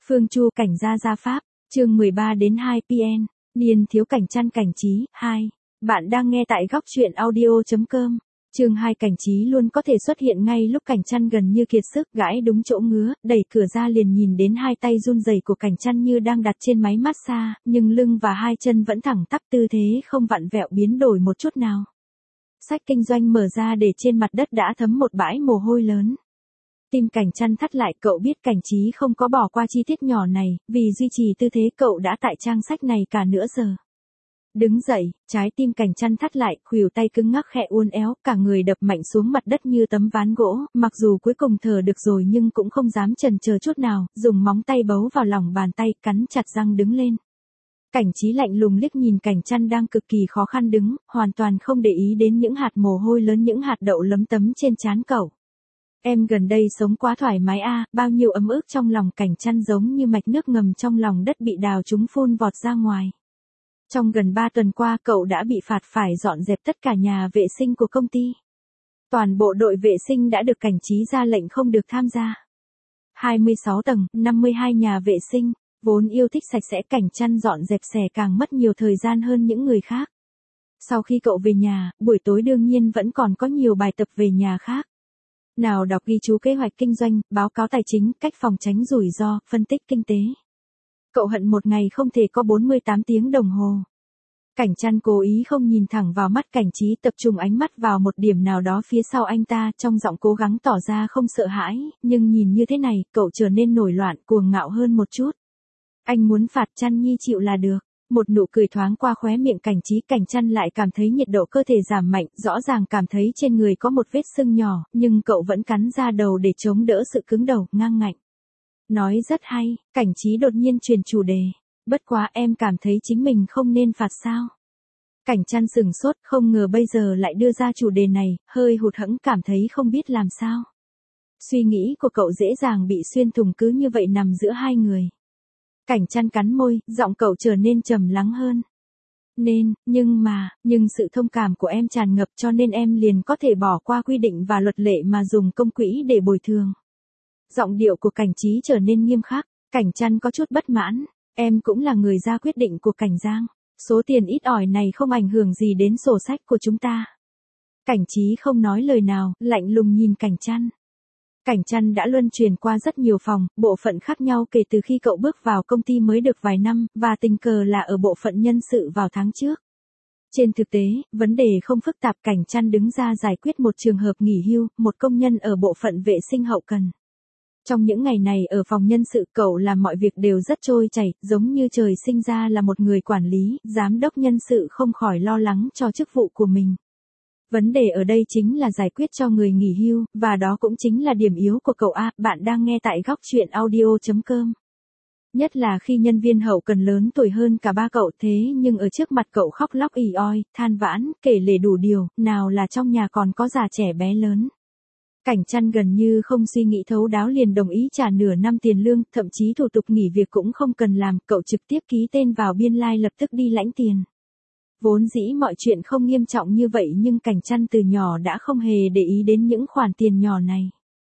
Phương Chu cảnh gia pháp, chương 13 đến 2 PN, niên thiếu cảnh chăn cảnh trí, 2. Bạn đang nghe tại góc truyện audio.com. Chương 2 cảnh trí luôn có thể xuất hiện ngay lúc cảnh chăn gần như kiệt sức, gãi đúng chỗ ngứa, đẩy cửa ra liền nhìn đến hai tay run rẩy của cảnh chăn như đang đặt trên máy massage, nhưng lưng và hai chân vẫn thẳng tắp, tư thế không vặn vẹo biến đổi một chút nào. Sách kinh doanh mở ra để trên mặt đất đã thấm một bãi mồ hôi lớn. Tim cảnh chăn thắt lại, cậu biết cảnh trí không có bỏ qua chi tiết nhỏ này, vì duy trì tư thế cậu đã tại trang sách này cả nửa giờ. Đứng dậy, trái tim cảnh chăn thắt lại, khuỷu tay cứng ngắc khẽ uốn éo, cả người đập mạnh xuống mặt đất như tấm ván gỗ, mặc dù cuối cùng thở được rồi nhưng cũng không dám chần chờ chút nào, dùng móng tay bấu vào lòng bàn tay, cắn chặt răng đứng lên. Cảnh trí lạnh lùng liếc nhìn cảnh chăn đang cực kỳ khó khăn đứng, hoàn toàn không để ý đến những hạt mồ hôi lớn, những hạt đậu lấm tấm trên trán cậu. Em gần đây sống quá thoải mái a, bao nhiêu ấm ức trong lòng cảnh chăn giống như mạch nước ngầm trong lòng đất bị đào trúng phun vọt ra ngoài. Trong gần 3 tuần qua cậu đã bị phạt phải dọn dẹp tất cả nhà vệ sinh của công ty. Toàn bộ đội vệ sinh đã được cảnh trí ra lệnh không được tham gia. 26 tầng, 52 nhà vệ sinh, vốn yêu thích sạch sẽ cảnh chăn dọn dẹp xẻ càng mất nhiều thời gian hơn những người khác. Sau khi cậu về nhà, buổi tối đương nhiên vẫn còn có nhiều bài tập về nhà khác. Nào đọc ghi chú kế hoạch kinh doanh, báo cáo tài chính, cách phòng tránh rủi ro, phân tích kinh tế. Cậu hận một ngày không thể có 48 tiếng đồng hồ. Cảnh chăn cố ý không nhìn thẳng vào mắt cảnh trí, tập trung ánh mắt vào một điểm nào đó phía sau anh ta, trong giọng cố gắng tỏ ra không sợ hãi, nhưng nhìn như thế này, cậu trở nên nổi loạn, cuồng ngạo hơn một chút. Anh muốn phạt chăn nhi chịu là được. Một nụ cười thoáng qua khóe miệng cảnh trí, cảnh chăn lại cảm thấy nhiệt độ cơ thể giảm mạnh, rõ ràng cảm thấy trên người có một vết sưng nhỏ, nhưng cậu vẫn cắn ra đầu để chống đỡ sự cứng đầu, ngang ngạnh. Nói rất hay, cảnh trí đột nhiên chuyển chủ đề. Bất quá em cảm thấy chính mình không nên phạt sao? Cảnh chăn sửng sốt, không ngờ bây giờ lại đưa ra chủ đề này, hơi hụt hẫng cảm thấy không biết làm sao. Suy nghĩ của cậu dễ dàng bị xuyên thủng cứ như vậy nằm giữa hai người. Cảnh chăn cắn môi, giọng cậu trở nên trầm lắng hơn. Nhưng sự thông cảm của em tràn ngập cho nên em liền có thể bỏ qua quy định và luật lệ mà dùng công quỹ để bồi thường. Giọng điệu của cảnh trí trở nên nghiêm khắc, cảnh chăn có chút bất mãn, em cũng là người ra quyết định của cảnh Giang. Số tiền ít ỏi này không ảnh hưởng gì đến sổ sách của chúng ta. Cảnh trí không nói lời nào, lạnh lùng nhìn cảnh chăn. Cảnh chăn đã luân chuyển qua rất nhiều phòng, bộ phận khác nhau kể từ khi cậu bước vào công ty mới được vài năm, và tình cờ là ở bộ phận nhân sự vào tháng trước. Trên thực tế, vấn đề không phức tạp, cảnh chăn đứng ra giải quyết một trường hợp nghỉ hưu, một công nhân ở bộ phận vệ sinh hậu cần. Trong những ngày này ở phòng nhân sự, cậu làm mọi việc đều rất trôi chảy, giống như trời sinh ra là một người quản lý, giám đốc nhân sự không khỏi lo lắng cho chức vụ của mình. Vấn đề ở đây chính là giải quyết cho người nghỉ hưu, và đó cũng chính là điểm yếu của cậu A. Bạn đang nghe tại góc truyện audio.com. Nhất là khi nhân viên hậu cần lớn tuổi hơn cả ba cậu, thế nhưng ở trước mặt cậu khóc lóc ỉ oi, than vãn, kể lể đủ điều, nào là trong nhà còn có già trẻ bé lớn. Cảnh chăn gần như không suy nghĩ thấu đáo liền đồng ý trả nửa năm tiền lương, thậm chí thủ tục nghỉ việc cũng không cần làm, cậu trực tiếp ký tên vào biên lai lập tức đi lãnh tiền. Vốn dĩ mọi chuyện không nghiêm trọng như vậy nhưng cảnh chăn từ nhỏ đã không hề để ý đến những khoản tiền nhỏ này.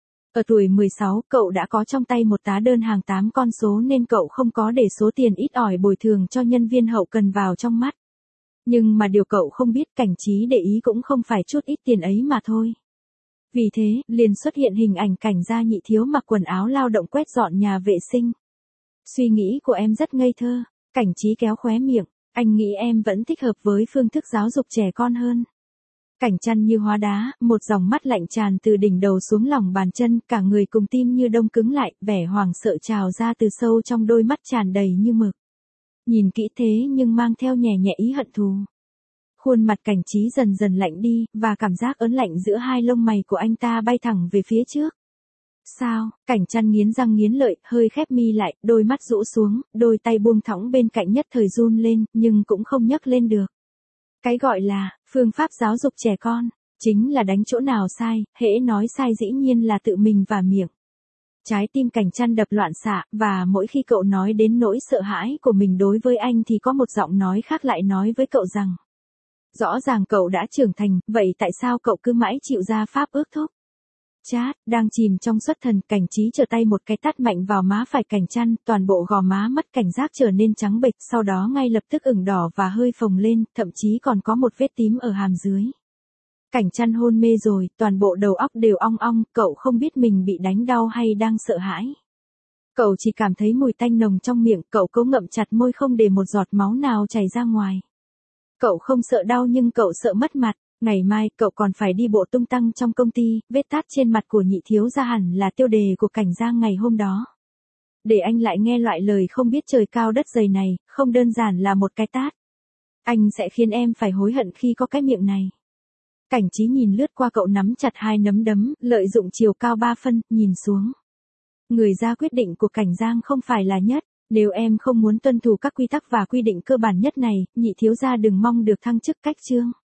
Ở tuổi 16, cậu đã có trong tay một tá đơn hàng 8 con số nên cậu không có để số tiền ít ỏi bồi thường cho nhân viên hậu cần vào trong mắt. Nhưng mà điều cậu không biết, cảnh trí để ý cũng không phải chút ít tiền ấy mà thôi. Vì thế, liền xuất hiện hình ảnh cảnh gia nhị thiếu mặc quần áo lao động quét dọn nhà vệ sinh. Suy nghĩ của em rất ngây thơ, cảnh trí kéo khóe miệng. Anh nghĩ em vẫn thích hợp với phương thức giáo dục trẻ con hơn. Cảnh chăn như hóa đá, một dòng mắt lạnh tràn từ đỉnh đầu xuống lòng bàn chân, cả người cùng tim như đông cứng lại, vẻ hoảng sợ trào ra từ sâu trong đôi mắt tràn đầy như mực. Nhìn kỹ thế nhưng mang theo nhẹ nhẹ ý hận thù. Khuôn mặt cảnh trí dần dần lạnh đi, và cảm giác ớn lạnh giữa hai lông mày của anh ta bay thẳng về phía trước. Sao? Cảnh chăn nghiến răng nghiến lợi, hơi khép mi lại, đôi mắt rũ xuống, đôi tay buông thõng bên cạnh nhất thời run lên, nhưng cũng không nhấc lên được. Cái gọi là phương pháp giáo dục trẻ con, chính là đánh chỗ nào sai, hễ nói sai dĩ nhiên là tự mình và miệng. Trái tim cảnh chăn đập loạn xạ, và mỗi khi cậu nói đến nỗi sợ hãi của mình đối với anh thì có một giọng nói khác lại nói với cậu rằng: rõ ràng cậu đã trưởng thành, vậy tại sao cậu cứ mãi chịu ra pháp ước thúc? chat, đang chìm trong xuất thần, Cảnh Trí trở tay một cái tát mạnh vào má phải Cảnh Trăn, toàn bộ gò má mất cảnh giác trở nên trắng bệch, sau đó ngay lập tức ửng đỏ và hơi phồng lên, thậm chí còn có một vết tím ở hàm dưới. Cảnh Trăn hôn mê rồi, toàn bộ đầu óc đều ong ong, cậu không biết mình bị đánh đau hay đang sợ hãi. Cậu chỉ cảm thấy mùi tanh nồng trong miệng, cậu cố ngậm chặt môi không để một giọt máu nào chảy ra ngoài. Cậu không sợ đau nhưng cậu sợ mất mặt. Ngày mai, cậu còn phải đi bộ tung tăng trong công ty, vết tát trên mặt của nhị thiếu gia hẳn là tiêu đề của Cảnh Giang ngày hôm đó. Để anh lại nghe loại lời không biết trời cao đất dày này, không đơn giản là một cái tát. Anh sẽ khiến em phải hối hận khi có cái miệng này. Cảnh Trí nhìn lướt qua cậu nắm chặt hai nắm đấm, lợi dụng chiều cao 3 phân, nhìn xuống. Người ra quyết định của Cảnh Giang không phải là Nhất. Nếu em không muốn tuân thủ các quy tắc và quy định cơ bản nhất này, nhị thiếu gia đừng mong được thăng chức cách chương.